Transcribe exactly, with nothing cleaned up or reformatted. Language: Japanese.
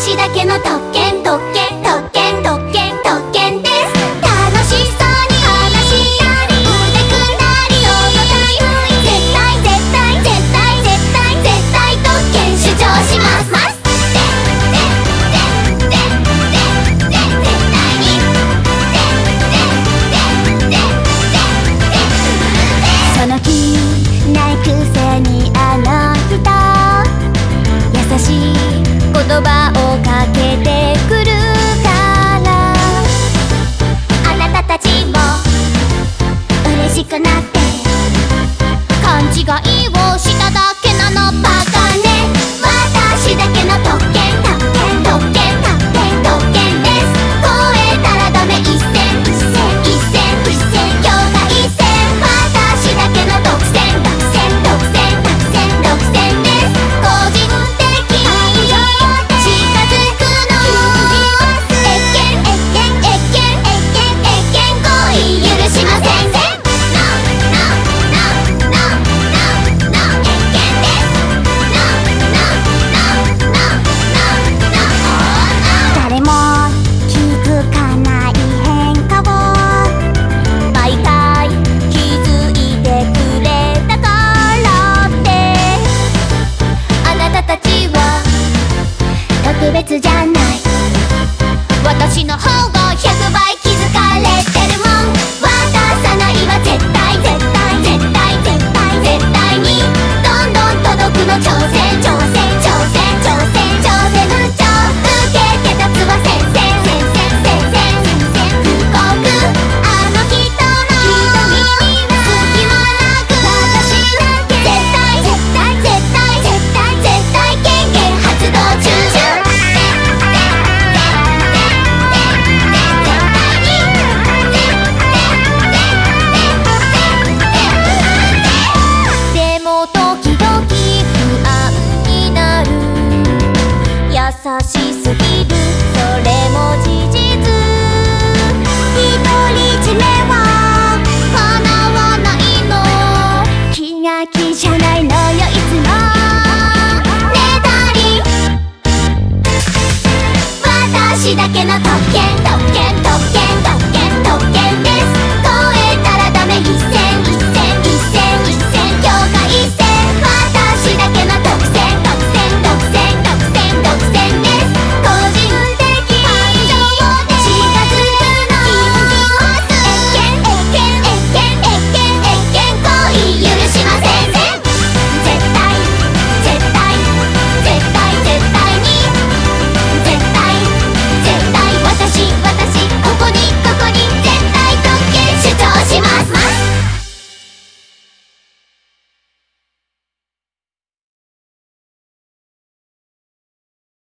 私だけの特権特権特権特権特権です。楽しそうに話し合り腕組んだりそのタイム絶対絶対絶対絶対絶対特権主張しますます。その気ないくせにあの人優しい言葉をかけてくるからあなたたちも嬉しくなって勘違いをしただけなのバカね。私だけの特権特権特権特権特権です。超えたらダメ一線一線一線一線境界線私だけの独占独占独占独占独占です。個人的に近づくの越見越見越見越見越見行為許しません。No no no no no no 越見です。No no no no no no 誰も気づかない変化を毎回気づいてくれたからってあなたたちは特別じゃない。私の方がひゃくばい気づかれてるもん。渡さないは絶対絶対絶対絶対絶対にどんどん届くの挑戦挑戦挑戦挑戦挑戦無調受けて立つは先生先生先生先生不幸あの人の瞳には隙間なく私だけ絶対絶対絶対絶対絶対権限発動中でも時々不安になる優しすぎるそれも事実独り占めは叶わないの気が気じゃないのよいつもねだり私だけの特権